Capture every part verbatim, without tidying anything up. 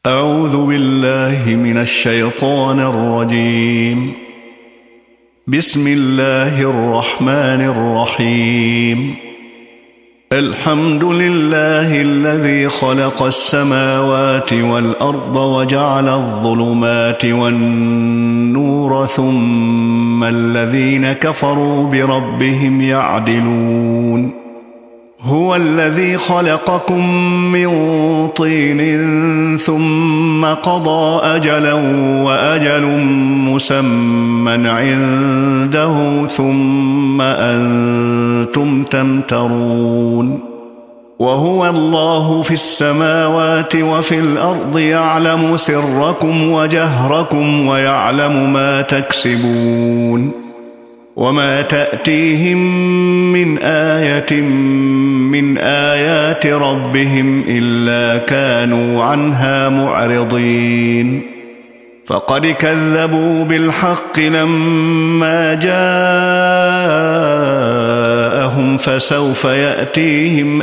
أعوذ بالله من الشيطان الرجيم. بسم الله الرحمن الرحيم. الحمد لله الذي خلق السماوات والأرض وجعل الظلمات والنور ثم الذين كفروا بربهم يعدلون. هو الذي خلقكم من طين ثم قضى أجلا وأجل مسمى عنده ثم أنتم تمترون. وهو الله في السماوات وفي الأرض يعلم سركم وجهركم ويعلم ما تكسبون. وما تأتيهم من آية من آيات ربهم إلا كانوا عنها معرضين. فقد كذبوا بالحق لما جاءهم فسوف يأتيهم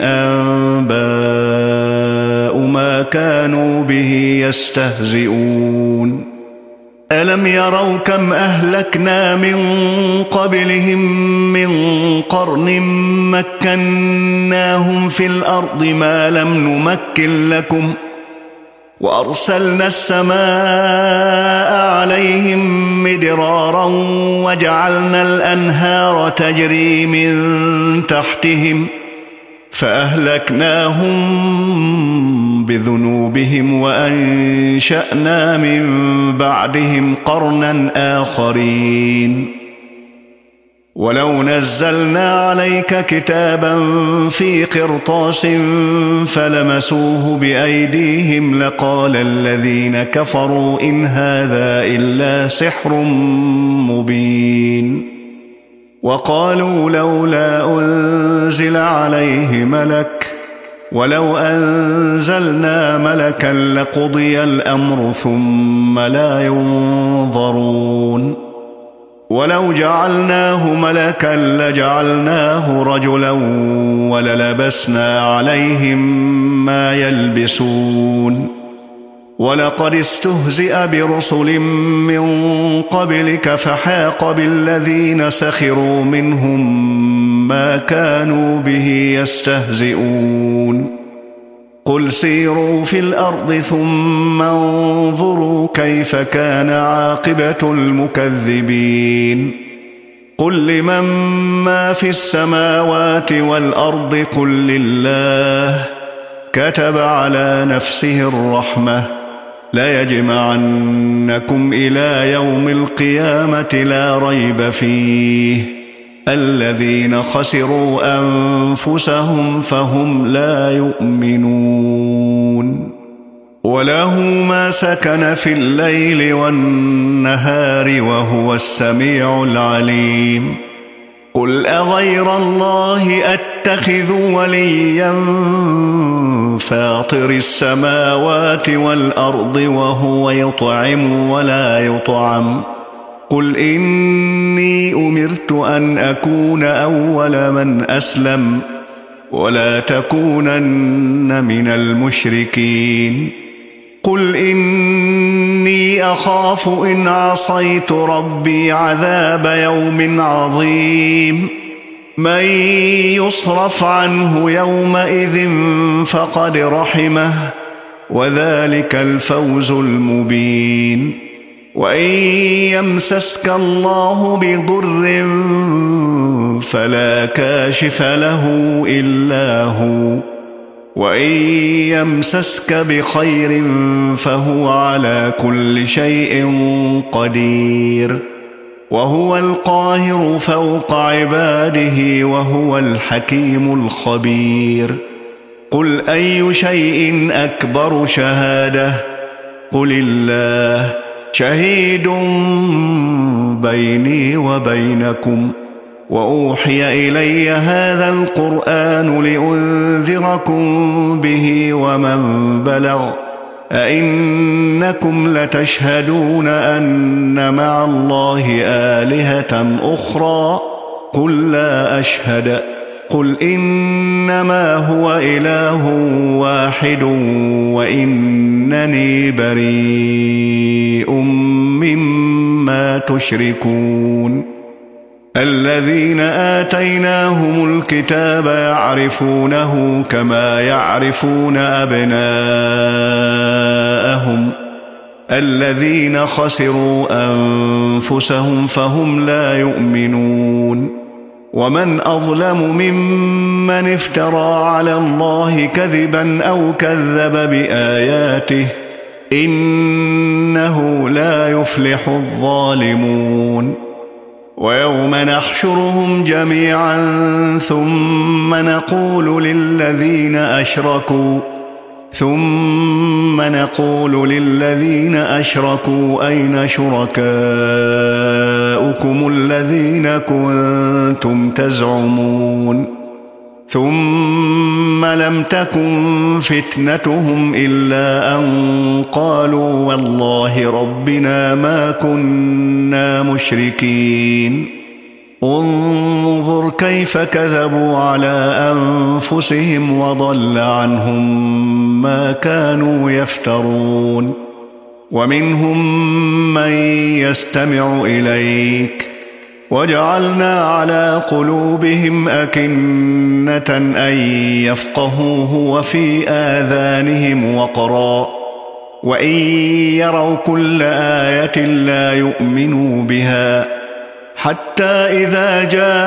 أنباء ما كانوا به يستهزئون. ألم يروا كم أهلكنا من قبلهم من قرن مكناهم في الأرض ما لم نمكن لكم وأرسلنا السماء عليهم مدرارا وجعلنا الأنهار تجري من تحتهم فأهلكناهم بذنوبهم وأنشأنا من بعدهم قرنا آخرين. ولو نزلنا عليك كتابا في قرطاس فلمسوه بأيديهم لقال الذين كفروا إن هذا إلا سحر مبين. وقالوا لولا أنزل عليه ملك ولو أنزلنا ملكا لقضي الأمر ثم لا ينظرون. ولو جعلناه ملكا لجعلناه رجلا وللبسنا عليهم ما يلبسون. ولقد استهزئ برسل من قبلك فحاق بالذين سخروا منهم ما كانوا به يستهزئون. قل سيروا في الأرض ثم انظروا كيف كان عاقبة المكذبين. قل لمن ما في السماوات والأرض قل لله كتب على نفسه الرحمة ليجمعنكم إلى يوم القيامة لا ريب فيه الذين خسروا أنفسهم فهم لا يؤمنون. وله ما سكن في الليل والنهار وهو السميع العليم. قل أغير الله أتخذ وليا فاطر السماوات والأرض وهو يطعم ولا يطعم. قل إني أمرت أن أكون أول من أسلم ولا تكونن من المشركين. قل إني أخاف إن عصيت ربي عذاب يوم عظيم. من يصرف عنه يومئذ فقد رحمه وذلك الفوز المبين. وإن يمسسك الله بضر فلا كاشف له إلا هو وإن يمسسك بخير فهو على كل شيء قدير. وهو القاهر فوق عباده وهو الحكيم الخبير. قل أي شيء أكبر شهادة قل الله شهيد بيني وبينكم وأوحي إلي هذا القرآن لأنذركم به ومن بلغ أئنكم لتشهدون أن مع الله آلهة أخرى قل لا أشهد قل إنما هو إله واحد وإنني بريء مما تشركون الذين آتيناهم الكتاب يعرفونه كما يعرفون أبناءهم الذين خسروا أنفسهم فهم لا يؤمنون ومن أظلم ممن افترى على الله كذبا أو كذب بآياته إنه لا يفلح الظالمون ويوم نحشرهم جميعا ثم نقول للذين أشركوا ثم نقول للذين أشركوا أين شركاؤكم الذين كنتم تزعمون ثم لم تكن فتنتهم إلا أن قالوا والله ربنا ما كنا مشركين انظر كيف كذبوا على أنفسهم وضل عنهم ما كانوا يفترون ومنهم من يستمع إليك وجعلنا على قلوبهم أكنة أن يفقهوه وفي آذانهم وقرا وإن يروا كل آية لا يؤمنوا بها حتى إذا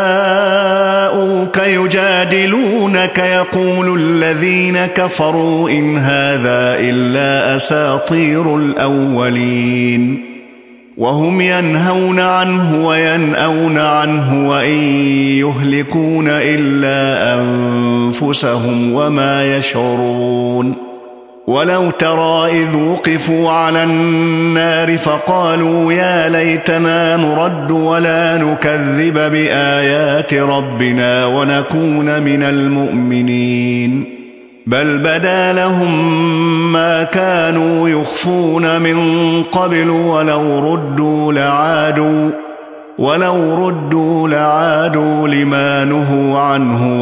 جاءوك يجادلونك يقول الذين كفروا إن هذا إلا أساطير الأولين وهم ينهون عنه وينأون عنه وإن يهلكون إلا أنفسهم وما يشعرون ولو ترى إذ وقفوا على النار فقالوا يا ليتنا نرد ولا نكذب بآيات ربنا ونكون من المؤمنين بل بدا لهم ما كانوا يخفون من قبل ولو ردوا لعادوا ولو ردوا لعادوا لما نهوا عنه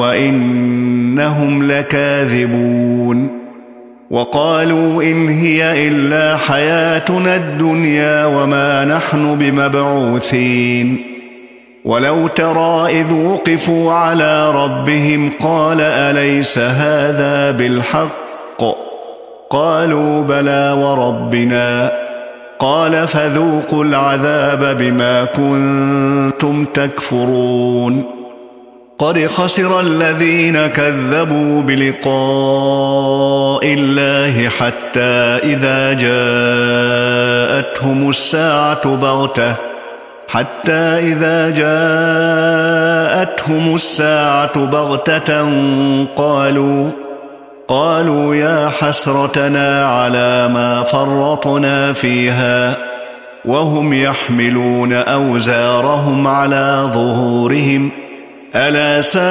وإنهم لكاذبون وقالوا إن هي إلا حياتنا الدنيا وما نحن بمبعوثين ولو ترى إذ وقفوا على ربهم قال أليس هذا بالحق قالوا بلى وربنا قال فذوقوا العذاب بما كنتم تكفرون قد خسر الذين كذبوا بلقاء الله حتى إذا جاءتهم الساعة بغتة حتى إذا جاءتهم الساعة بغتة قالوا قالوا يا حسرتنا على ما فرطنا فيها وهم يحملون أوزارهم على ظهورهم ألا ساء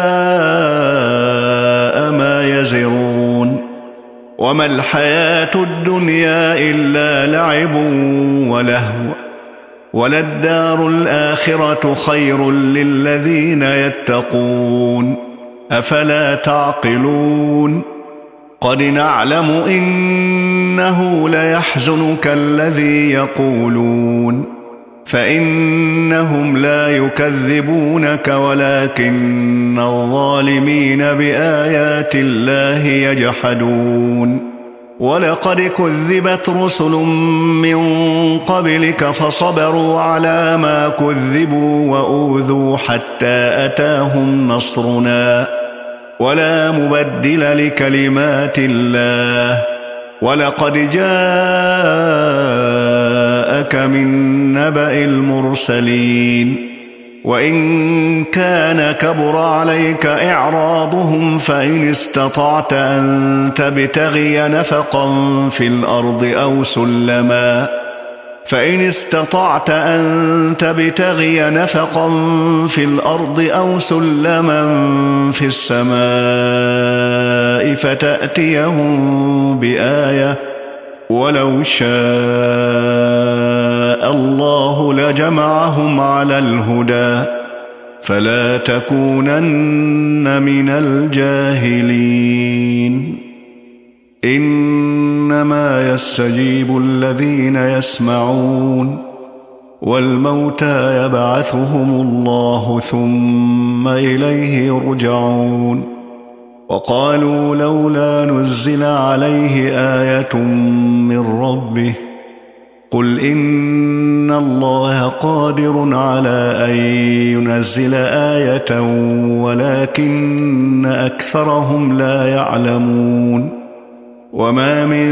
ما يزرون وما الحياة الدنيا إلا لعب ولهو وللدار الآخرة خير للذين يتقون أفلا تعقلون قد نعلم إنه ليحزنك الذي يقولون فإنهم لا يكذبونك ولكن الظالمين بآيات الله يجحدون ولقد كذبت رسل من قبلك فصبروا على ما كذبوا وأوذوا حتى أتاهم نصرنا ولا مبدل لكلمات الله ولقد جاءك من نبأ المرسلين وإن كان كبر عليك إعراضهم فإن استطعت أن تبتغي نفقا في الأرض أو سلما فإن استطعت أن تبتغي نفقا في الأرض أو سلما في السماء فتأتيهم بآية ولو شاء الله لجمعهم على الهدى فلا تكونن من الجاهلين إنما يستجيب الذين يسمعون والموتى يبعثهم الله ثم إليه يرجعون وقالوا لولا نزل عليه آية من ربه قل إن الله قادر على أن ينزل آية ولكن أكثرهم لا يعلمون وما من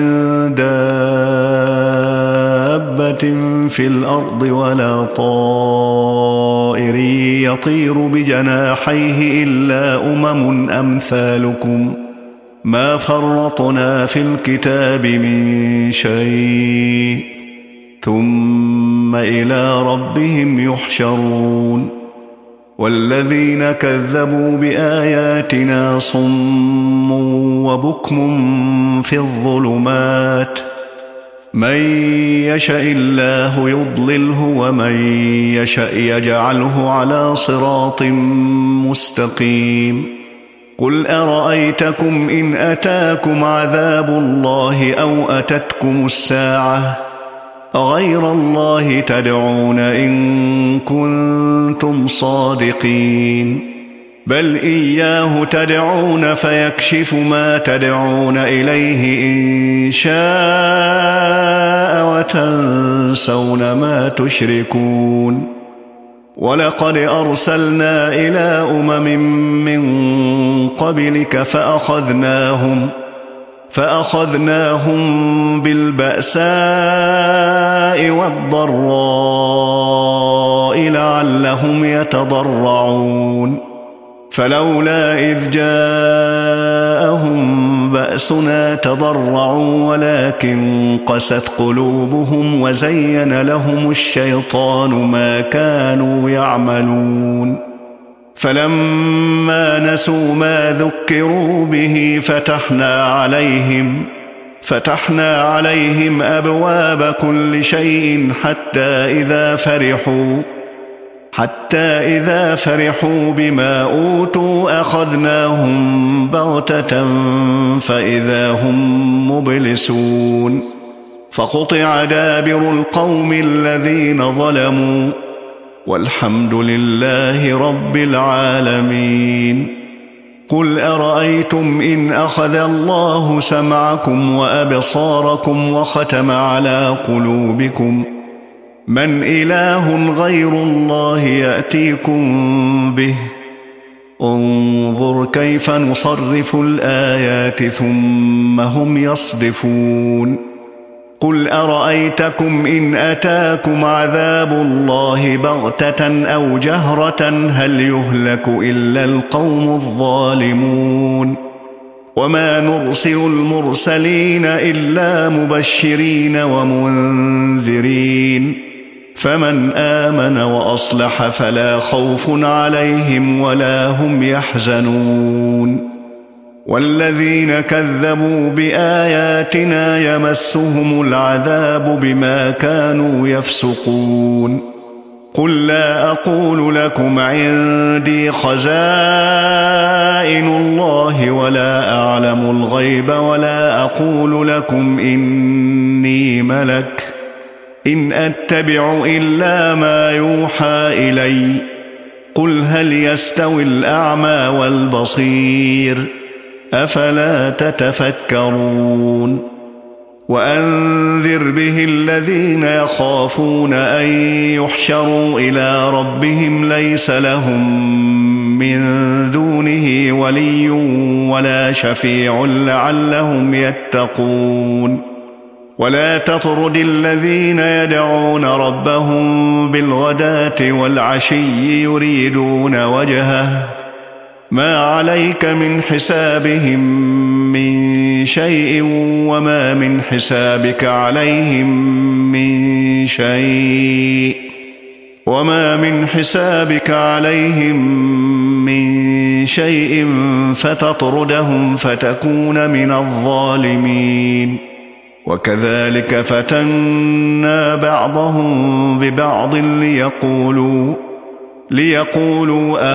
دابة في الأرض ولا طائر يطير بجناحيه إلا أمم أمثالكم ما فرطنا في الكتاب من شيء ثم إلى ربهم يحشرون والذين كذبوا بآياتنا صم وبكم في الظلمات من يشاء الله يضلله ومن يشاء يجعله على صراط مستقيم قل أرأيتكم إن أتاكم عذاب الله أو أتتكم الساعة غير الله تدعون إن كنتم صادقين بل إياه تدعون فيكشف ما تدعون إليه إن شاء وتنسون ما تشركون ولقد أرسلنا إلى أمم من قبلك فأخذناهم فأخذناهم بالبأساء والضراء لعلهم يتضرعون فلولا إذ جاءهم بأسنا تضرعوا ولكن قست قلوبهم وزين لهم الشيطان ما كانوا يعملون فلما نسوا ما ذكروا به فتحنا عليهم فتحنا عليهم أبواب كل شيء حتى إذا فرحوا حتى إذا فرحوا بما أوتوا أخذناهم بغتة فإذا هم مبلسون فقطع دابر القوم الذين ظلموا والحمد لله رب العالمين قل أرأيتم إن أخذ الله سمعكم وأبصاركم وختم على قلوبكم من إله غير الله يأتيكم به انظر كيف نصرف الآيات ثم هم يصدفون قل أرأيتكم إن أتاكم عذاب الله بغتة أو جهرة هل يهلك إلا القوم الظالمون وما نرسل المرسلين إلا مبشرين ومنذرين فمن آمن وأصلح فلا خوف عليهم ولا هم يحزنون والذين كذبوا بآياتنا يمسهم العذاب بما كانوا يفسقون قل لا أقول لكم عندي خزائن الله ولا أعلم الغيب ولا أقول لكم إني ملك إن أتبع إلا ما يوحى إلي قل هل يستوي الأعمى والبصير أفلا تتفكرون وأنذر به الذين يخافون أن يحشروا إلى ربهم ليس لهم من دونه ولي ولا شفيع لعلهم يتقون ولا تطرد الذين يدعون ربهم بالغداة والعشي يريدون وجهه ما عليك من حسابهم من شيء وما من حسابك عليهم من شيء وما من حسابك عليهم من شيء فتطردهم فتكون من الظالمين وكذلك فتنا بعضهم ببعض ليقولوا ليقولوا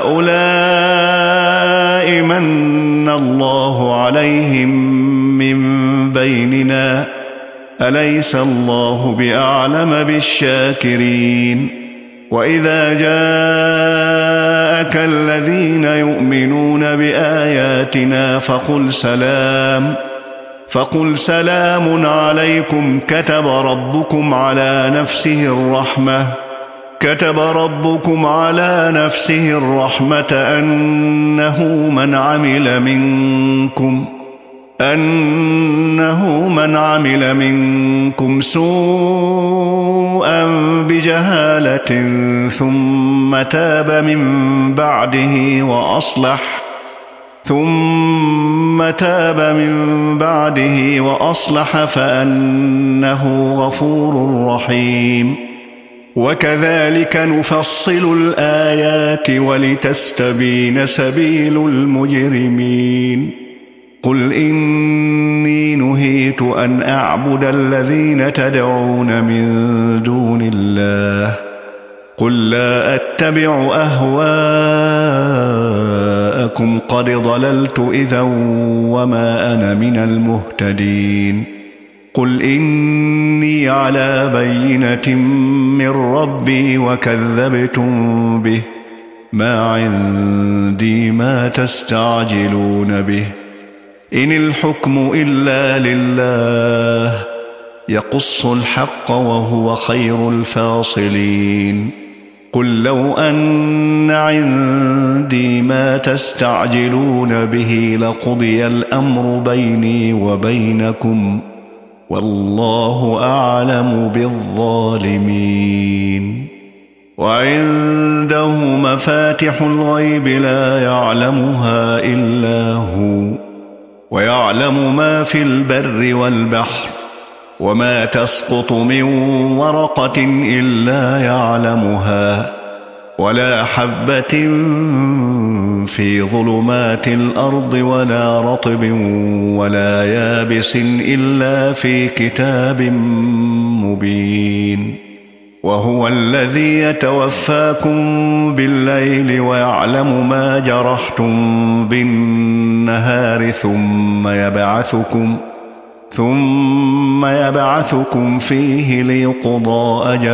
أهؤلاء من الله عليهم من بيننا أليس الله بأعلم بالشاكرين وإذا جاءك الذين يؤمنون بآياتنا فقل سلام فقل سلام عليكم كتب ربكم على نفسه الرحمة كتب ربكم على نفسه الرحمة أنه من عمل منكم أنه من عمل منكم سوءا بجهالة ثم تاب من بعده وأصلح ثم تاب من بعده وأصلح فأنه غفور رحيم وكذلك نفصل الآيات ولتستبين سبيل المجرمين قل إني نهيت أن أعبد الذين تدعون من دون الله قل لا أتبع أهواءكم قد ضللت إذا وما أنا من المهتدين قل إني على بينة من ربي وكذبتم به ما عندي ما تستعجلون به إن الحكم إلا لله يقص الحق وهو خير الفاصلين قل لو أن عندي ما تستعجلون به لقضي الأمر بيني وبينكم والله أعلم بالظالمين وعنده مفاتح الغيب لا يعلمها إلا هو ويعلم ما في البر والبحر وما تسقط من ورقة إلا يعلمها ولا حبة في ظلمات الأرض ولا رطب ولا يابس إلا في كتاب مبين وهو الذي يتوفاكم بالليل ويعلم ما جرحتم بالنهار ثم يبعثكم ثم يبعثكم فيه ليقضى أجل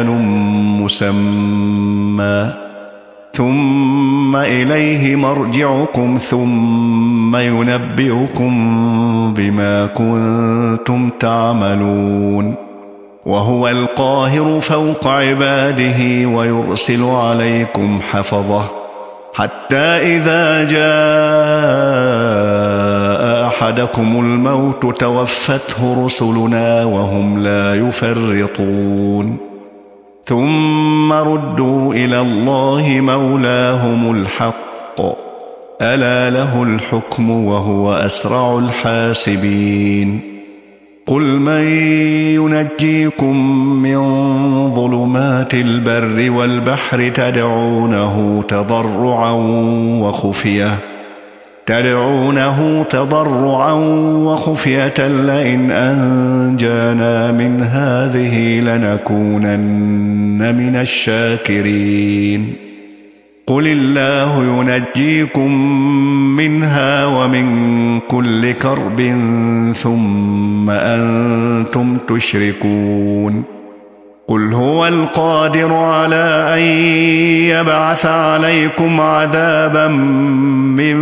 مسمى ثم إليه مرجعكم ثم ينبئكم بما كنتم تعملون وهو القاهر فوق عباده ويرسل عليكم حفظه حتى إذا جاء أحدكم الموت توفته رسلنا وهم لا يفرطون ثم ردوا إلى الله مولاهم الحق ألا له الحكم وهو أسرع الحاسبين قل من ينجيكم من ظلمات البر والبحر تدعونه تضرعا وخفية تدعونه تضرعا وخفية لئن أنجانا من هذه لنكونن من الشاكرين قل الله ينجيكم منها ومن كل كرب ثم أنتم تشركون قل هو القادر على أن يبعث عليكم عذابا من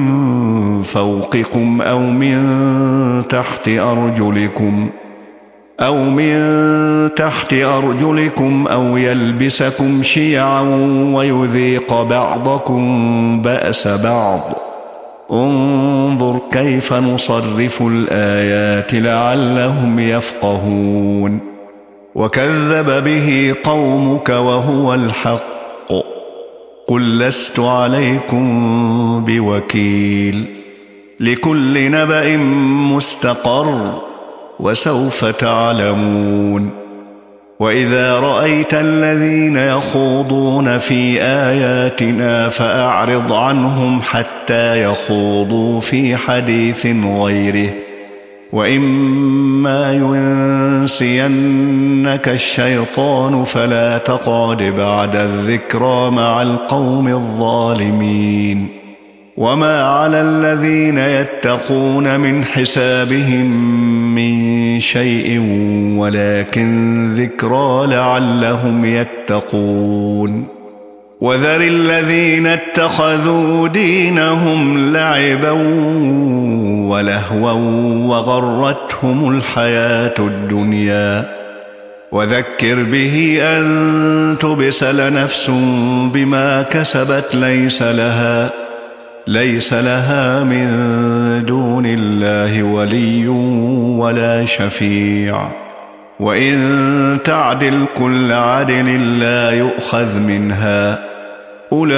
فوقكم أو من تحت أرجلكم أو من تحت أرجلكم أو يلبسكم شيعا ويذيق بعضكم بأس بعض انظر كيف نصرف الآيات لعلهم يفقهون وكذب به قومك وهو الحق قل لست عليكم بوكيل لكل نبأ مستقر وسوف تعلمون وإذا رأيت الذين يخوضون في آياتنا فأعرض عنهم حتى يخوضوا في حديث غيره وإما ينسينك الشيطان فلا تقعد بعد الذكرى مع القوم الظالمين وما على الذين يتقون من حسابهم من شيء ولكن ذكرى لعلهم يتقون وذر الذين اتخذوا دينهم لعبا ولهوا وغرتهم الحياة الدنيا وذكر به أن تبسل نفس بما كسبت ليس لها ليس لها من دون الله ولي ولا شفيع وإن تعدل كل عدل لا يؤخذ منها أولئك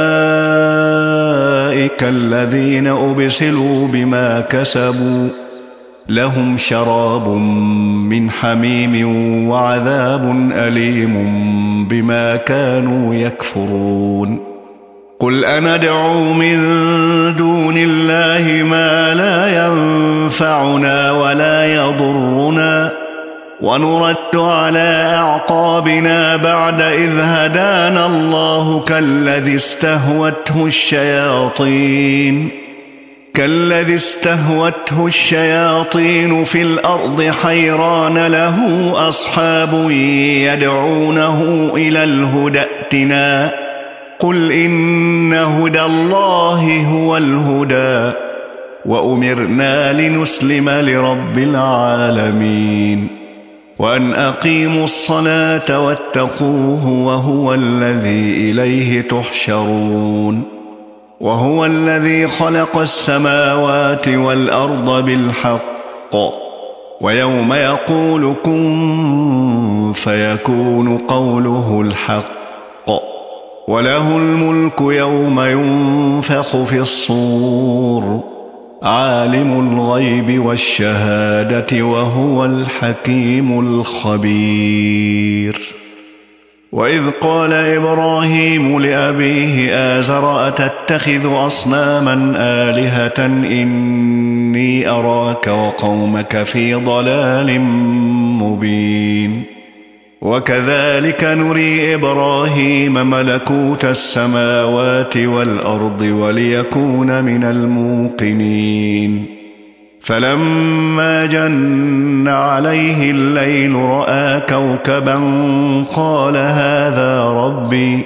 الذين أبسلوا بما كسبوا لهم شراب من حميم وعذاب أليم بما كانوا يكفرون قل أندعو من دون الله ما لا ينفعنا ولا يضرنا ونرد على أعقابنا بعد إذ هدانا الله كالذي استهوته الشياطين كالذي استهوته الشياطين في الأرض حيران له أصحاب يدعونه إلى الهدى ائتنا قل إن هدى الله هو الهدى وأمرنا لنسلم لرب العالمين وأن أقيموا الصلاة واتقوه وهو الذي إليه تحشرون وهو الذي خلق السماوات والأرض بالحق ويوم يقول كن فيكون قوله الحق وله الملك يوم ينفخ في الصور عالم الغيب والشهادة وهو الحكيم الخبير وإذ قال إبراهيم لأبيه آزر أتتخذ أصناما آلهة إني أراك وقومك في ضلال مبين وكذلك نري إبراهيم ملكوت السماوات والأرض وليكون من الموقنين فلما جن عليه الليل رأى كوكبا قال هذا ربي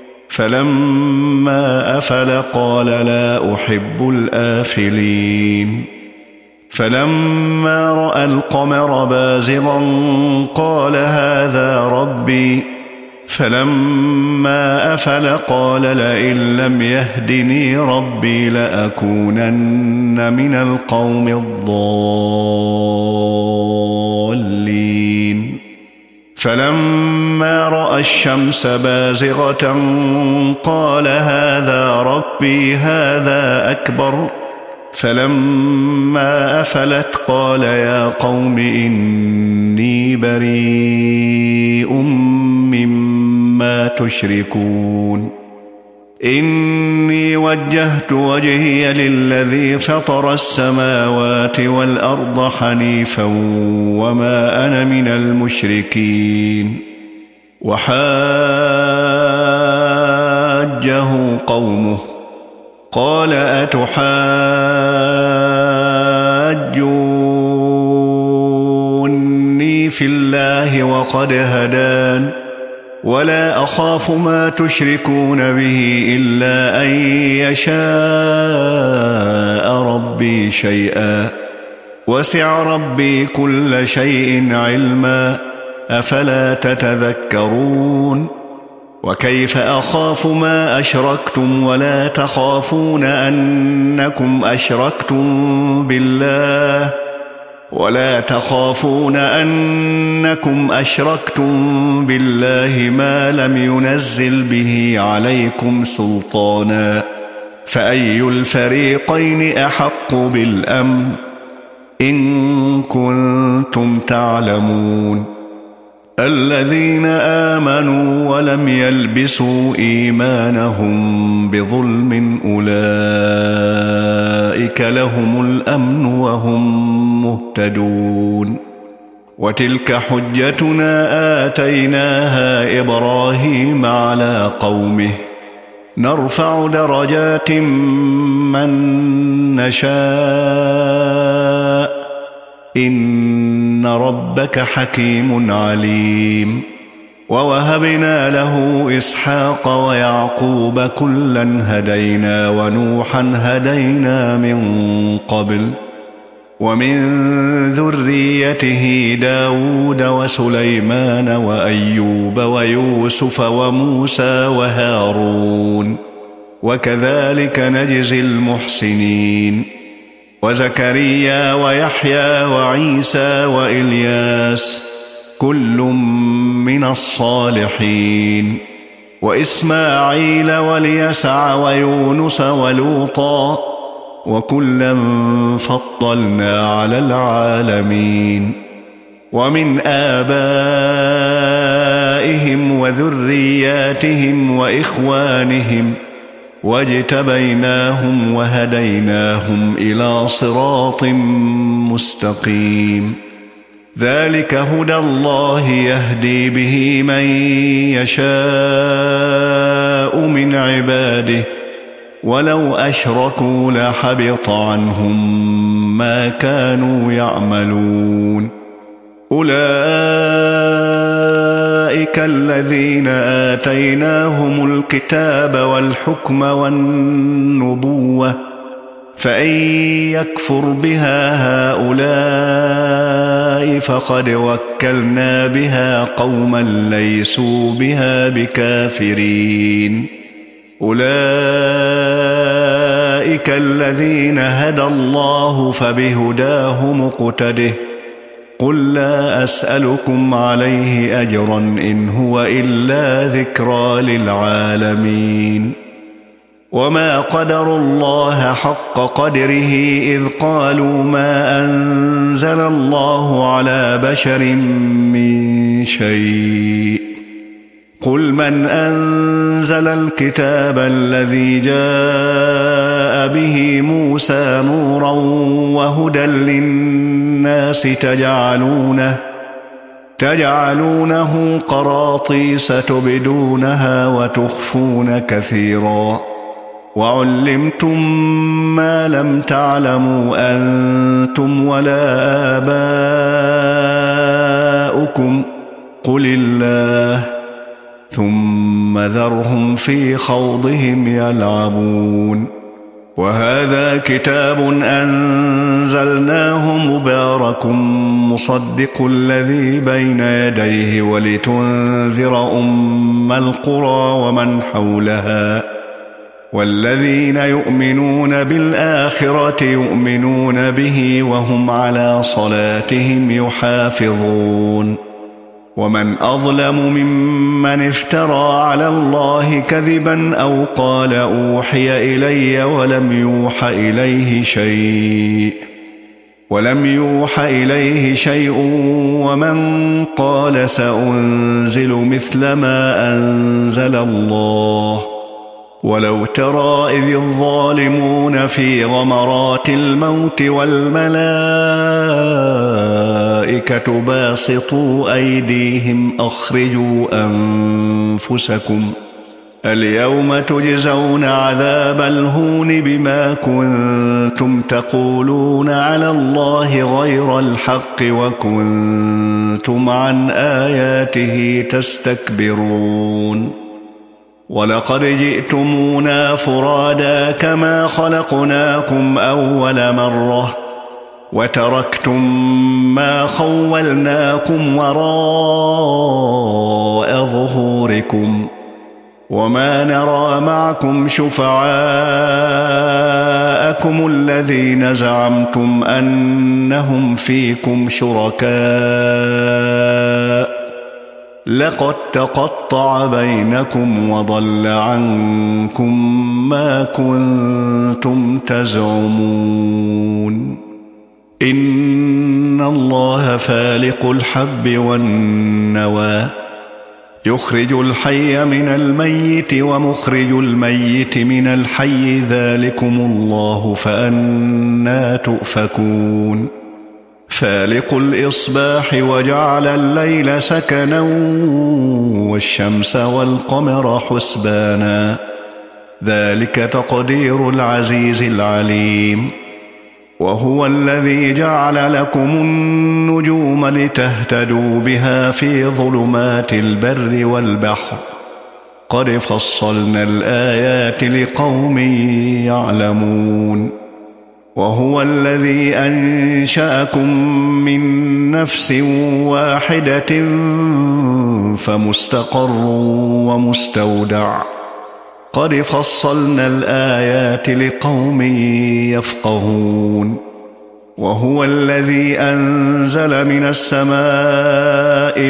فلما أفل قال لا أحب الآفلين فلما رأى القمر بازغا قال هذا ربي فلما أفل قال لئن لم يهدني ربي لأكونن من القوم الضالين فلما رأى الشمس بازغة قال هذا ربي هذا أكبر فلما أفلت قال يا قوم إني بريء مما تشركون إني وجهت وجهي للذي فطر السماوات والأرض حنيفا وما أنا من المشركين وحاجه قومه قال أتحاجوني في الله وقد هدان ولا أخاف ما تشركون به إلا أن يشاء ربي شيئا وسع ربي كل شيء علما أفلا تتذكرون وكيف أخاف ما أشركتم ولا تخافون أنكم أشركتم بالله ولا تخافون أنكم أشركتم بالله ما لم ينزل به عليكم سلطانا فأي الفريقين أحق بالأمن إن كنتم تعلمون الذين آمنوا ولم يلبسوا إيمانهم بظلم أولئك لهم الأمن وهم مهتدون وتلك حجتنا آتيناها إبراهيم على قومه نرفع درجات من نشاء إن ربك حكيم عليم ووهبنا له إسحاق ويعقوب كلا هدينا ونوحا هدينا من قبل ومن ذريته داود وسليمان وأيوب ويوسف وموسى وهارون وكذلك نجزي المحسنين وزكريا ويحيى وعيسى وإلياس كل من الصالحين وإسماعيل واليسع ويونس ولوطا وكلا فضلنا على العالمين ومن آبائهم وذرياتهم وإخوانهم واجتبيناهم وهديناهم إلى صراط مستقيم ذلك هدى الله يهدي به من يشاء من عباده ولو أشركوا لحبط عنهم ما كانوا يعملون أولئك الذين آتيناهم الكتاب والحكم والنبوة فإن يكفر بها هؤلاء فقد وكلنا بها قوما ليسوا بها بكافرين أولئك الذين هدى الله فبهداه مقتده قل لا أسألكم عليه أجرا إن هو إلا ذكرى للعالمين وما قدروا الله حق قدره إذ قالوا ما أنزل الله على بشر من شيء قل من أنزل الكتاب الذي جاء به موسى نورا وهدى للناس تجعلونه تجعلونه قراطيس تبدونها وتخفون كثيرا وعلمتم ما لم تعلموا أنتم ولا آباؤكم قل الله ثم ذرهم في خوضهم يلعبون وهذا كتاب أنزلناه مبارك مصدق الذي بين يديه ولتنذر أم القرى ومن حولها والذين يؤمنون بالآخرة يؤمنون به وهم على صلاتهم يحافظون ومن أظلم ممن افترى على الله كذبا أو قال أوحي إلي ولم يوح إليه شيء ولم يوح إليه شيء ومن قال سأنزل مثل ما أنزل الله ولو ترى إذ الظالمون في غمرات الموت والملائكة باسطوا أيديهم أخرجوا أنفسكم اليوم تجزون عذاب الهون بما كنتم تقولون على الله غير الحق وكنتم عن آياته تستكبرون ولقد جئتمونا فرادا كما خلقناكم أول مرة وتركتم ما خولناكم وراء ظهوركم وما نرى معكم شفعاءكم الذين زعمتم أنهم فيكم شركاء لقد تقطع بينكم وضل عنكم ما كنتم تزعمون إن الله فالق الحب والنوى يخرج الحي من الميت ومخرج الميت من الحي ذلكم الله فأنى تؤفكون فالق الإصباح وجعل الليل سكنا والشمس والقمر حسبانا ذلك تقدير العزيز العليم وهو الذي جعل لكم النجوم لتهتدوا بها في ظلمات البر والبحر قد فصلنا الآيات لقوم يعلمون وهو الذي أنشأكم من نفس واحدة فمستقر ومستودع قد فصلنا الآيات لقوم يفقهون وهو الذي أنزل من السماء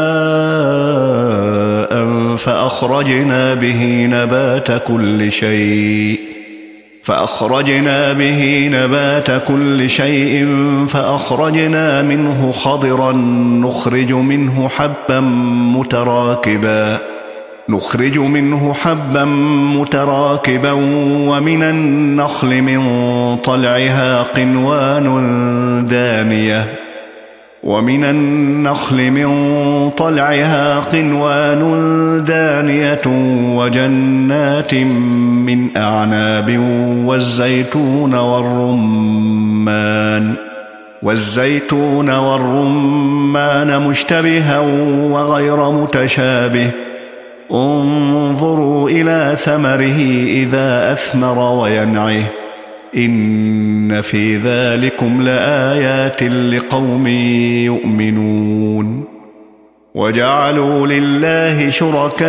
ماء فأخرجنا به نبات كل شيء فأخرجنا به نبات كل شيء فأخرجنا منه خضرا نخرج منه حبا متراكبا نخرج منه حبا متراكبا ومن النخل من طلعها قنوان دانية ومن النخل من طلعها قنوان دانية وجنات من أعناب والزيتون والرمان والزيتون والرمان مشتبها وغير متشابه انظروا إلى ثمره إذا أثمر وينعه إن في ذلكم لآيات لقوم يؤمنون وجعلوا لله شركاء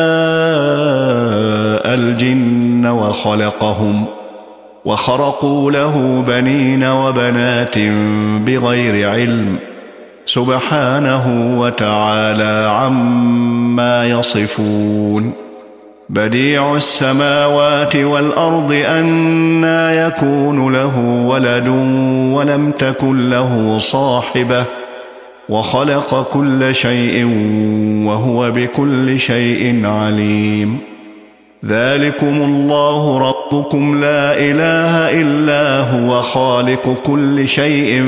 الجن وخلقهم وخرقوا له بنين وبنات بغير علم سبحانه وتعالى عما يصفون بديع السماوات والأرض أنى يكون له ولد ولم تكن له صاحبة وخلق كل شيء وهو بكل شيء عليم ذلكم الله ربكم لا إله إلا هو خالق كل شيء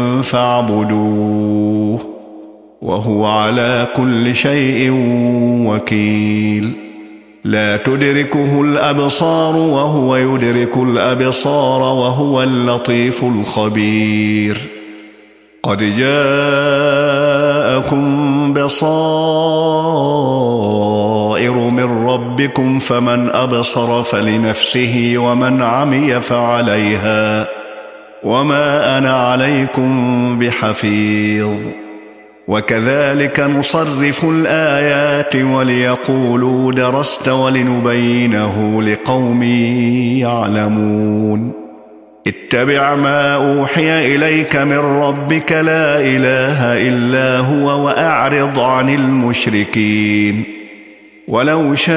فاعبدوه وهو على كل شيء وكيل لا تدركه الأبصار وهو يدرك الأبصار وهو اللطيف الخبير قد جاءكم بصائر من ربكم فمن أبصر فلنفسه ومن عمي فعليها وما أنا عليكم بحفيظ وكذلك نصرف الآيات وليقولوا درست ولنبينه لقوم يعلمون اتبع ما أوحي إليك من ربك لا إله إلا هو وأعرض عن المشركين ولو شاء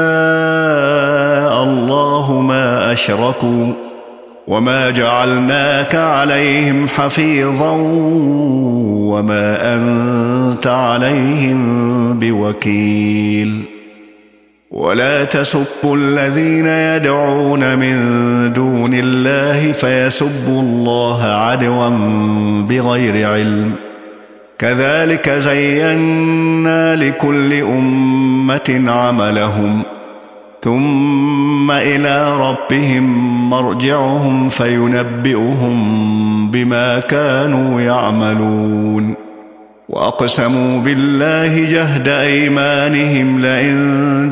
الله ما أشركوا وما جعلناك عليهم حفيظا وما أنت عليهم بوكيل ولا تسبوا الذين يدعون من دون الله فيسبوا الله عدوا بغير علم كذلك زينا لكل أمة عملهم ثم إلى ربهم مرجعهم فينبئهم بما كانوا يعملون وأقسموا بالله جهد أيمانهم لئن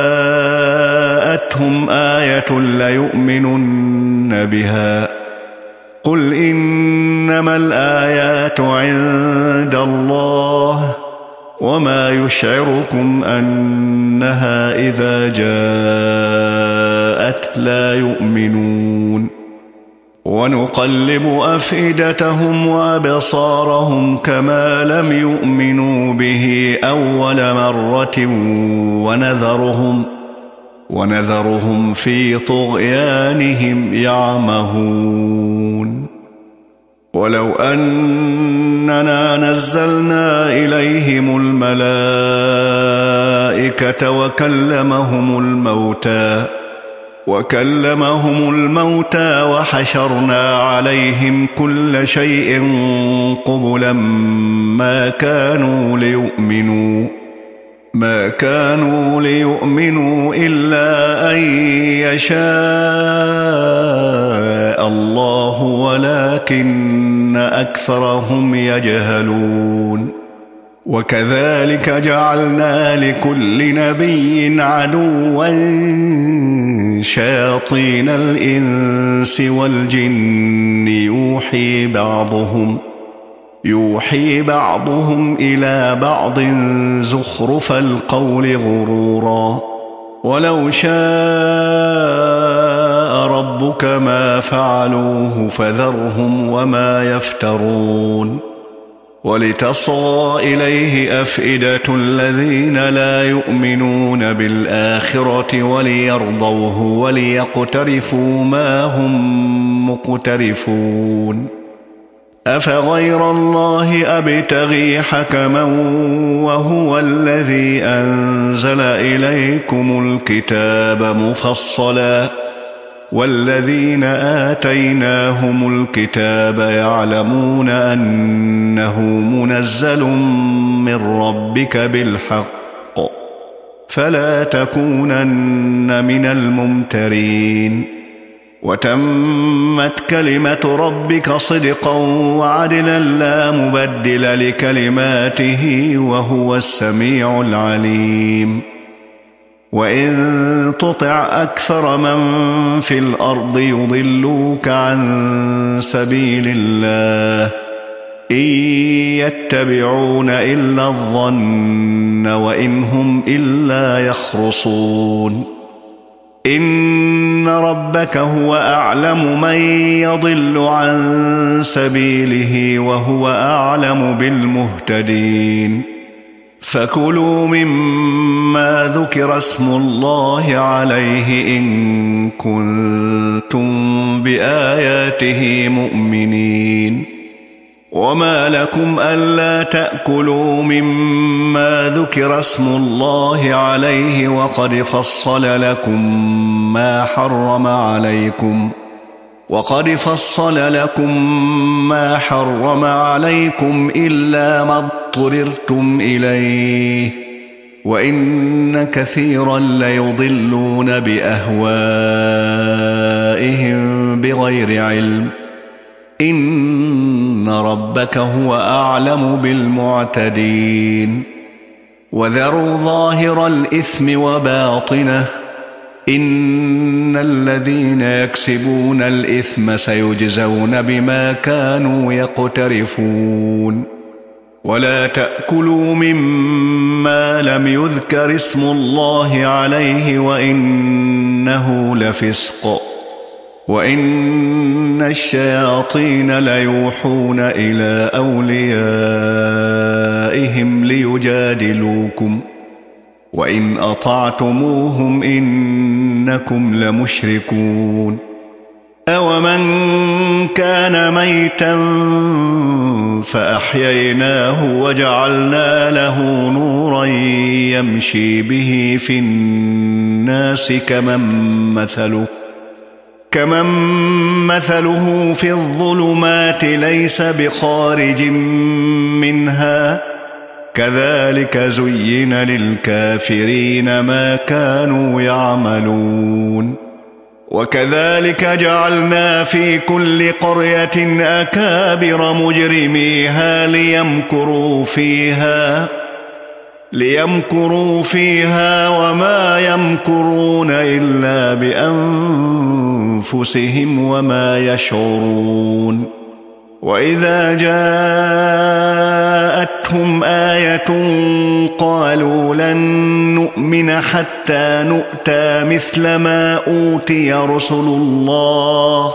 جاءتهم آية ليؤمنن بها قل إنما الآيات عند الله وما يشعركم أنها إذا جاءت لا يؤمنون ونقلب أفئدتهم وأبصارهم كما لم يؤمنوا به أول مرة ونذرهم ونذرهم في طغيانهم يعمهون ولو أننا نزلنا إليهم الملائكة وكلمهم الموتى وكلمهم الموتى وحشرنا عليهم كل شيء قبلا ما كانوا ليؤمنوا ما كانوا ليؤمنوا إلا أن يشاء الله ولكن أكثرهم يجهلون وكذلك جعلنا لكل نبي عدوا شياطين الإنس والجن يوحي بعضهم يوحي بعضهم إلى بعض زخرف القول غرورا ولو شاء ربك ما فعلوه فذرهم وما يفترون ولتصغى إليه أفئدة الذين لا يؤمنون بالآخرة وليرضوه وليقترفوا ما هم مقترفون أفغير الله أبتغي حكما وهو الذي أنزل إليكم الكتاب مفصلا والذين آتيناهم الكتاب يعلمون أنه منزل من ربك بالحق فلا تكونن من الممترين وتمت كلمة ربك صدقا وعدلا لا مبدل لكلماته وهو السميع العليم وإن تطع أكثر من في الأرض يضلوك عن سبيل الله إن يتبعون إلا الظن وإن هم إلا يخرصون إن ربك هو أعلم من يضل عن سبيله وهو أعلم بالمهتدين فكلوا مما ذكر اسم الله عليه إن كنتم بآياته مؤمنين وما لكم ألا تأكلوا مما ذكر اسم الله عليه وقد فصل لكم ما حرم عليكم وقد فصل لكم ما حرم عليكم إلا ما اضطررتم إليه وإن كثيرا ليضلون بأهوائهم بغير علم إن ربك هو أعلم بالمعتدين وذروا ظاهر الإثم وباطنه إن الذين يكسبون الإثم سيجزون بما كانوا يقترفون ولا تأكلوا مما لم يذكر اسم الله عليه وإنه لفسق وإن الشياطين ليوحون إلى أوليائهم ليجادلوكم وإن أطعتموهم إنكم لمشركون أومن كان ميتا فأحييناه وجعلنا له نورا يمشي به في الناس كمن مثله كمن مثله في الظلمات ليس بخارج منها كذلك زين للكافرين ما كانوا يعملون وكذلك جعلنا في كل قرية أكابر مجرميها ليمكروا فيها ليمكروا فيها وما يمكرون إلا بأنفسهم وما يشعرون وإذا جاءتهم آية قالوا لن نؤمن حتى نؤتى مثل ما أوتي رسل الله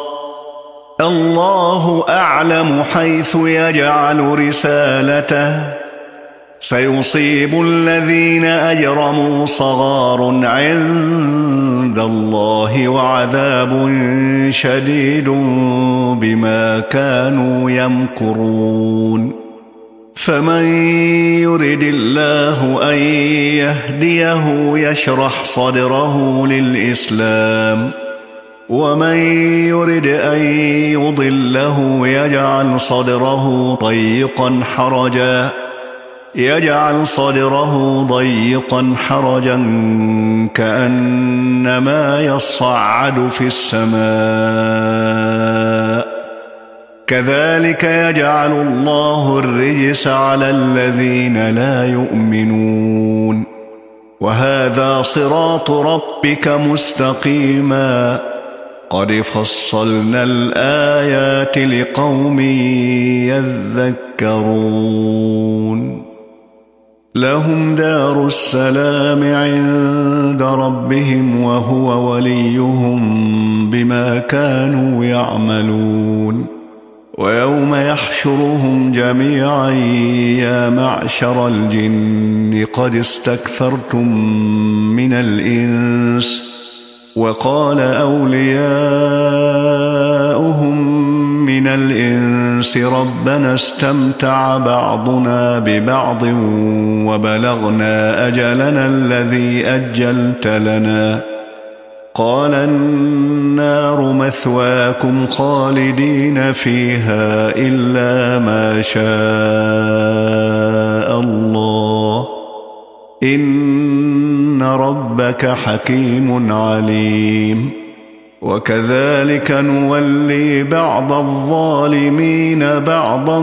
الله أعلم حيث يجعل رسالته سيصيب الذين أجرموا صغار عند الله وعذاب شديد بما كانوا يمكرون فمن يرد الله أن يهديه يشرح صدره للإسلام ومن يرد أن يضله يجعل صدره ضيقا حرجا يجعل صدره ضيقا حرجا كأنما يصعد في السماء كذلك يجعل الله الرجس على الذين لا يؤمنون وهذا صراط ربك مستقيما قد فصلنا الآيات لقوم يذكرون لهم دار السلام عند ربهم وهو وليهم بما كانوا يعملون ويوم يحشرهم جميعا يا معشر الجن قد استكثرتم من الإنس وقال أولياؤهم من الإنس ربنا استمتع بعضنا ببعض وبلغنا أجلنا الذي أجلت لنا قال النار مثواكم خالدين فيها إلا ما شاء الله إن ربك حكيم عليم وكذلك نولي بعض الظالمين بعضا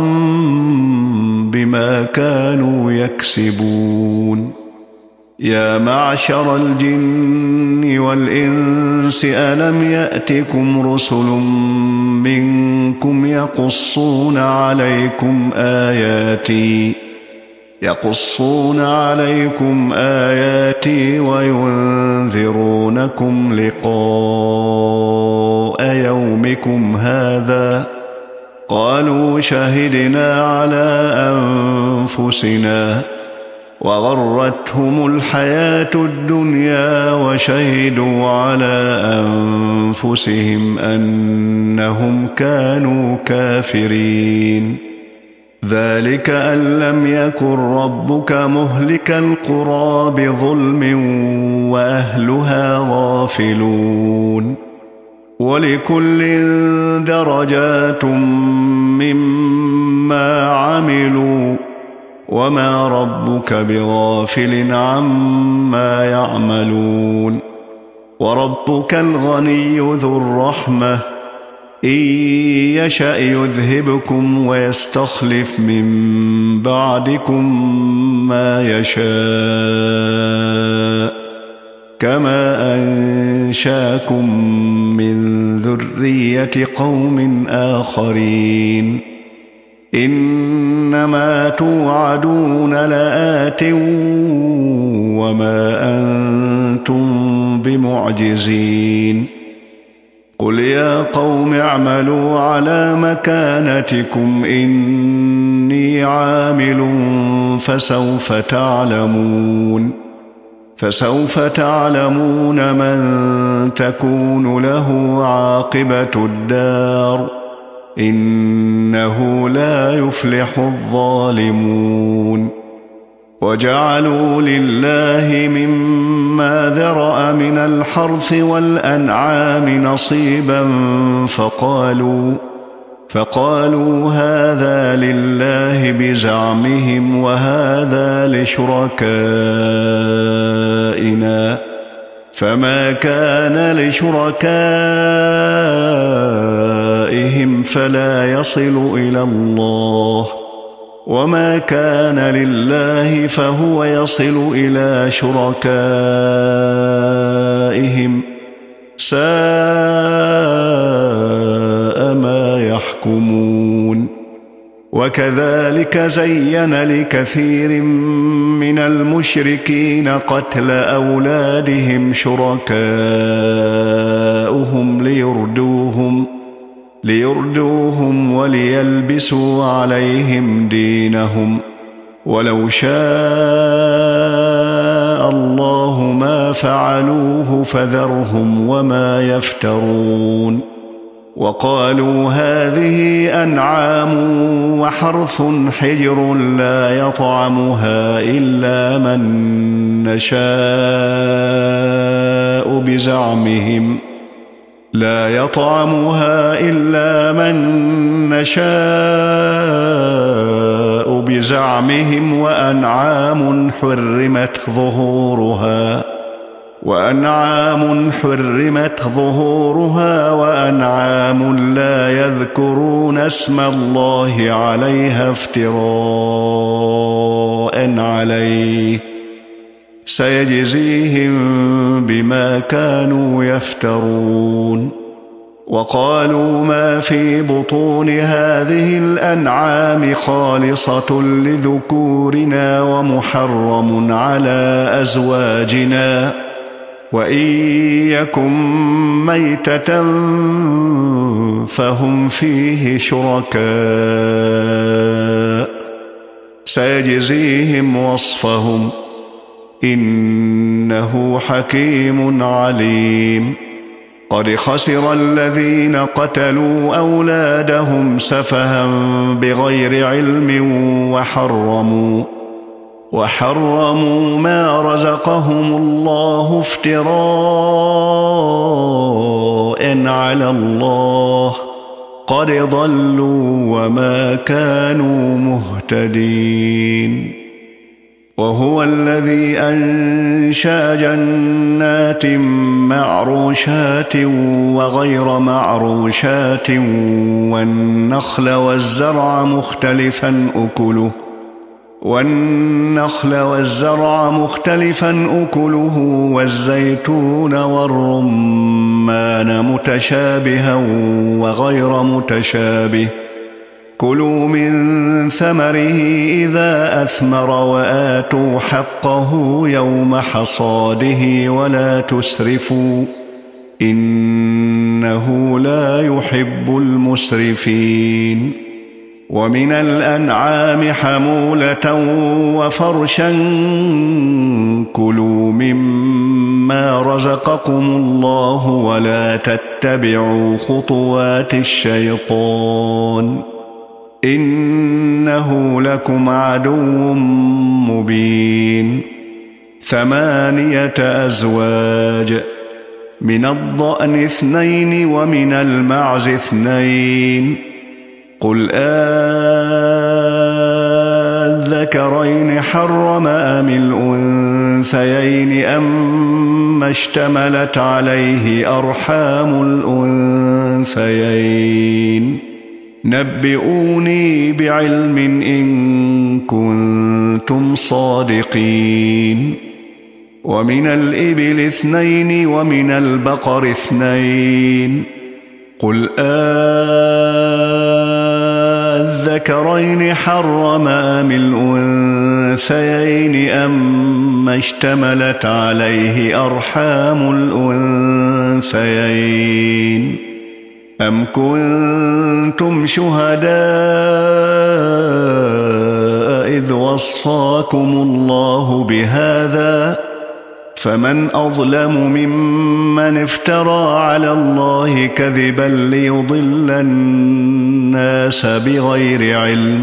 بما كانوا يكسبون يا معشر الجن والإنس ألم يأتكم رسل منكم يقصون عليكم آياتي يقصون عليكم آياتي وينذرونكم لقاء يومكم هذا قالوا شهدنا على أنفسنا وغرتهم الحياة الدنيا وشهدوا على أنفسهم أنهم كانوا كافرين ذلك أن لم يكن ربك مهلك القرى بظلم وأهلها غافلون ولكل درجات مما عملوا وما ربك بغافل عما يعملون وربك الغني ذو الرحمة إن يشأ يذهبكم ويستخلف من بعدكم ما يشاء كما أنشاكم من ذرية قوم آخرين إنما توعدون لآت وما أنتم بمعجزين قل يا قوم اعملوا على مكانتكم إني عامل فسوف تعلمون فسوف تعلمون من تكون له عاقبة الدار إنه لا يفلح الظالمون وجعلوا لله مما ذرأ من الحرث والأنعام نصيبا فقالوا فقالوا هذا لله بزعمهم وهذا لشركائنا فما كان لشركائهم فلا يصل إلى الله وما كان لله فهو يصل إلى شركائهم ساء ما يحكمون وكذلك زين لكثير من المشركين قتل أولادهم شركاؤهم ليردوهم ليردوهم وليلبسوا عليهم دينهم ولو شاء الله ما فعلوه فذرهم وما يفترون وقالوا هذه أنعام وحرث حجر لا يطعمها إلا من نشاء بزعمهم لا يطعمها إلا من نشاء بزعمهم وأنعام حرمت ظهورها وأنعام حرمت ظهورها وأنعام لا يذكرون اسم الله عليها افتراء عليه سيجزيهم بما كانوا يفترون وقالوا ما في بطون هذه الأنعام خالصة لذكورنا ومحرم على أزواجنا وإن يكن ميتة فهم فيه شركاء سيجزيهم وصفهم إنه حكيم عليم قد خسر الذين قتلوا أولادهم سفها بغير علم وحرموا وحرموا ما رزقهم الله افتراء على الله قد ضلوا وما كانوا مهتدين وهو الذي أنشأ جنات معروشات وغير معروشات والنخل والزرع مختلفا أكله والنخل والزرع مختلفا أكله والزيتون والرمان متشابها وغير متشابه كلوا من ثمره إذا أثمر وآتوا حقه يوم حصاده ولا تسرفوا إنه لا يحب المسرفين ومن الأنعام حمولة وفرشا كلوا مما رزقكم الله ولا تتبعوا خطوات الشيطان إنه لكم عدو مبين ثمانية أزواج من الضأن اثنين ومن المعز اثنين قل أذكرين حرم أم الأنثيين أم اشتملت عليه أرحام الأنثيين نبئوني بعلم إن كنتم صادقين ومن الإبل اثنين ومن البقر اثنين قل أذكرين حرم أم الأنثيين أم اشتملت عليه أرحام الأنثيين أم كنتم شهداء إذ وصاكم الله بهذا فمن أظلم ممن افترى على الله كذبا ليضل الناس بغير علم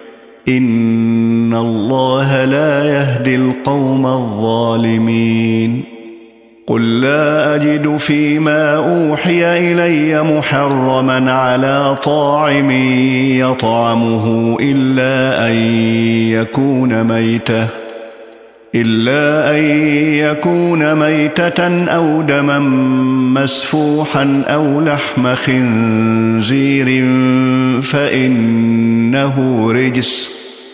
إن الله لا يهدي القوم الظالمين قل لا أجد فيما أوحي إلي محرما على طاعم يطعمه إلا أن يكون ميتة إلا أن يكون ميتة أو دما مسفوحا أو لحم خنزير فإنه رجس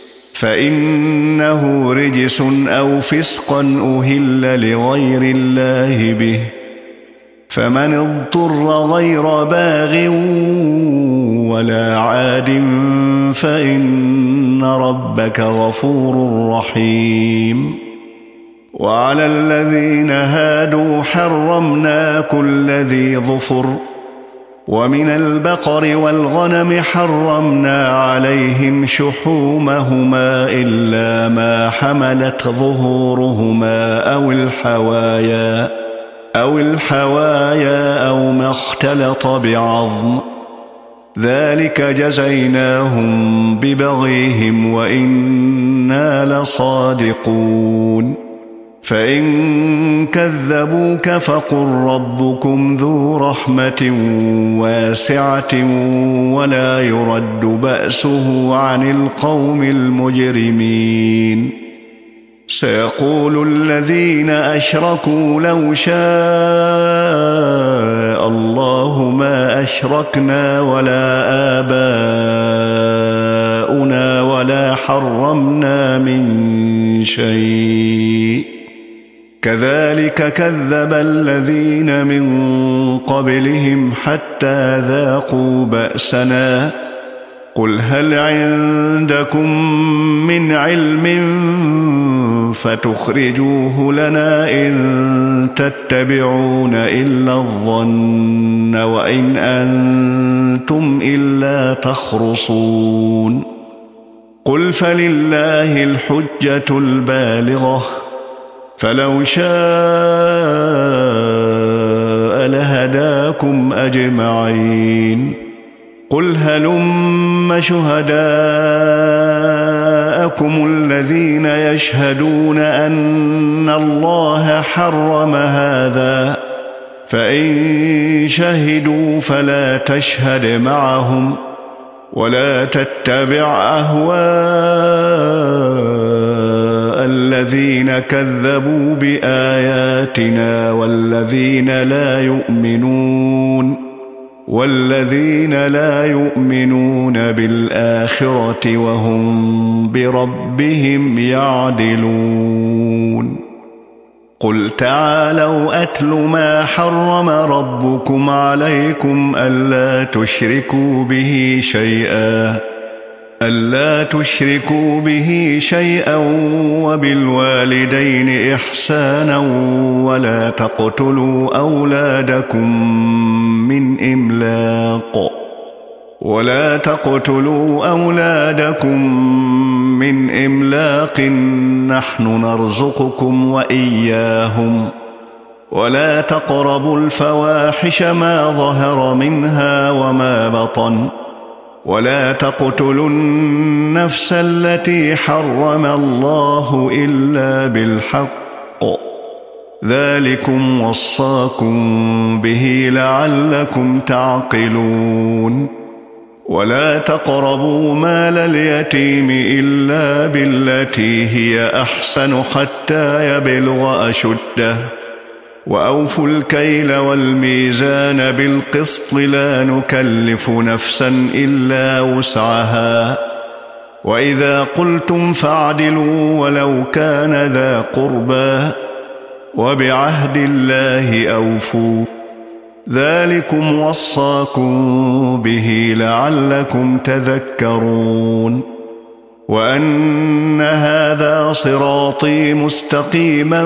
فإنه رجس أو فسقا أهل لغير الله به فمن اضطر غير باغ ولا عاد فإن ربك غفور رحيم وعلى الذين هادوا حرمنا كل ذي ظفر ومن البقر والغنم حرمنا عليهم شحومهما إلا ما حملت ظهورهما أو الحوايا أو الحوايا أو ما اختلط بعظم ذلك جزيناهم ببغيهم وإنا لصادقون فإن كذبوك فقل ربكم ذو رحمة واسعة ولا يرد بأسه عن القوم المجرمين سيقول الذين أشركوا لو شاء الله ما أشركنا ولا آباؤنا ولا حرمنا من شيء كذلك كذب الذين من قبلهم حتى ذاقوا بأسنا قل هل عندكم من علم فتخرجوه لنا إن تتبعون إلا الظن وإن أنتم إلا تخرصون قل فلله الحجة البالغة فلو شاء لهداكم أجمعين قل هلم شهداءكم الذين يشهدون أن الله حرم هذا فإن شهدوا فلا تشهد معهم ولا تتبع أهواء الذين كذبوا بآياتنا والذين لا يؤمنون والذين لا يؤمنون بالآخرة وهم بربهم يعدلون قل تعالوا أتل ما حرم ربكم عليكم ألا تشركوا به شيئا ألا تشركوا به شيئا وبالوالدين إحسانا ولا تقتلوا أولادكم من إملاق ولا تقتلوا أولادكم من إملاق نحن نرزقكم وإياهم ولا تقربوا الفواحش ما ظهر منها وما بطن ولا تقتلوا النفس التي حرم الله إلا بالحق ذلكم وصاكم به لعلكم تعقلون ولا تقربوا مال اليتيم إلا بالتي هي أحسن حتى يبلغ أشده وأوفوا الكيل والميزان بالقسط لا نكلف نفسا إلا وسعها وإذا قلتم فاعدلوا ولو كان ذا قربى وبعهد الله أوفوا ذلكم وصاكم به لعلكم تذكرون وأن هذا صراطي مستقيما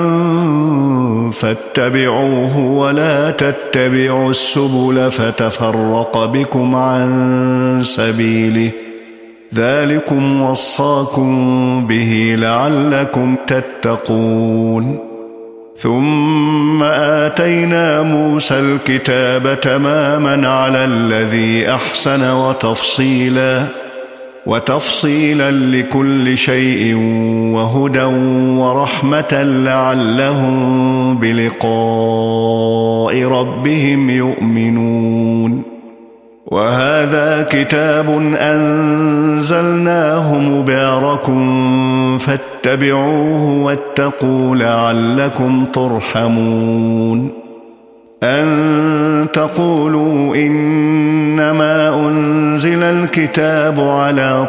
فاتبعوه ولا تتبعوا السبل فتفرق بكم عن سبيله ذلكم وصاكم به لعلكم تتقون ثم آتينا موسى الكتاب تماما على الذي أحسن وتفصيلا وتفصيلا لكل شيء وهدى ورحمة لعلهم بلقاء ربهم يؤمنون وهذا كتاب أنزلناه مبارك فاتبعوه واتقوا لعلكم ترحمون أن تقولوا إنما أنزل الكتاب على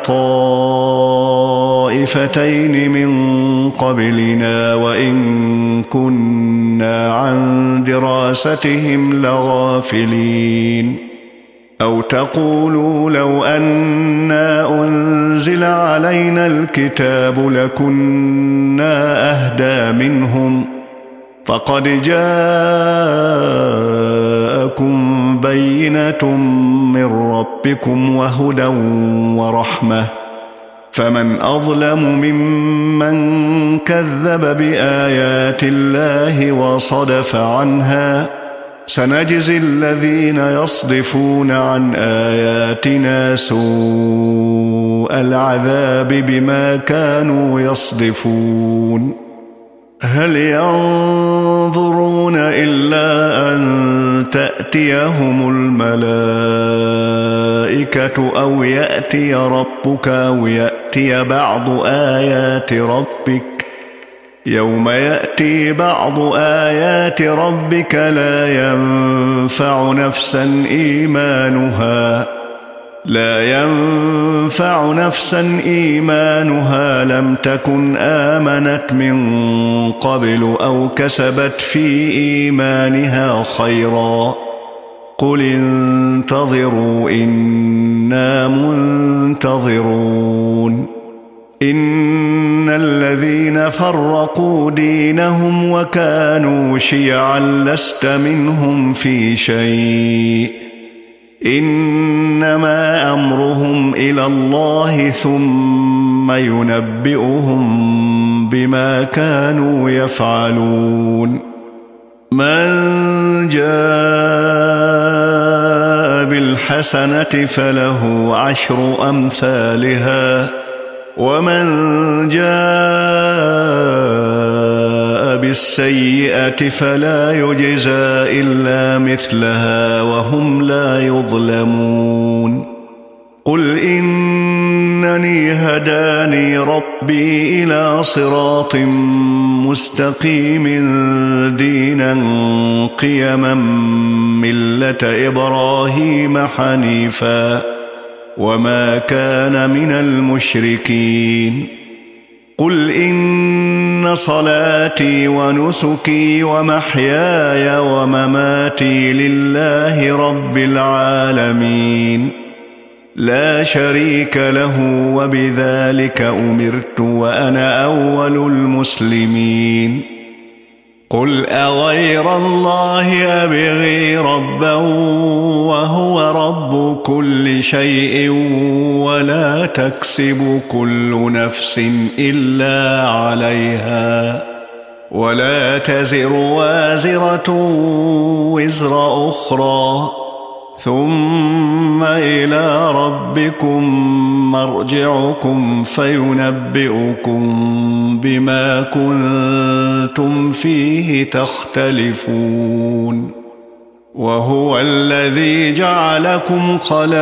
طائفتين من قبلنا وإن كنا عن دراستهم لغافلين أو تقولوا لو أنا أنزل علينا الكتاب لكنا أهدى منهم فقد جاءكم بينة من ربكم وهدى ورحمة فمن أظلم ممن كذب بآيات الله وصدف عنها سنجزي الذين يصدفون عن آياتنا سوء العذاب بما كانوا يصدفون هل ينظرون إلا أن تأتيهم الملائكة أو يأتي ربك أو يأتي بعض آيات ربك يوم يأتي بعض آيات ربك لا ينفع نفسا إيمانها لا ينفع نفسا إيمانها لم تكن آمنت من قبل أو كسبت في إيمانها خيرا قل انتظروا إنا منتظرون إن الذين فرقوا دينهم وكانوا شيعا لست منهم في شيء إنما أمرهم إلى الله ثم ينبئهم بما كانوا يفعلون من جاء بالحسنة فله عشر أمثالها ومن جاء بالسيئة فلا يجزى إلا مثلها وهم لا يظلمون قل إنني هداني ربي إلى صراط مستقيم دينا قيما ملة إبراهيم حنيفا وما كان من المشركين قل إن صلاتي ونسكي ومحياي ومماتي لله رب العالمين لا شريك له وبذلك أمرت وأنا أول المسلمين قل أغير الله أبغي ربا وهو رب كل شيء ولا تكسب كل نفس إلا عليها ولا تزر وازرة وزر أخرى ثم إلى ربكم مرجعكم فينبئكم بما كنتم فيه تختلفون وهو الذي جعلكم خلائف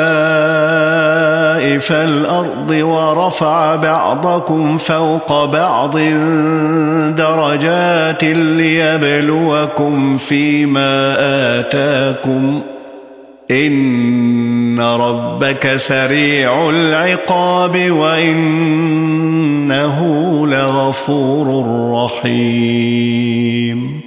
الأرض ورفع بعضكم فوق بعض درجات ليبلوكم فيما آتاكم إن ربك سريع العقاب وإنه لغفور رحيم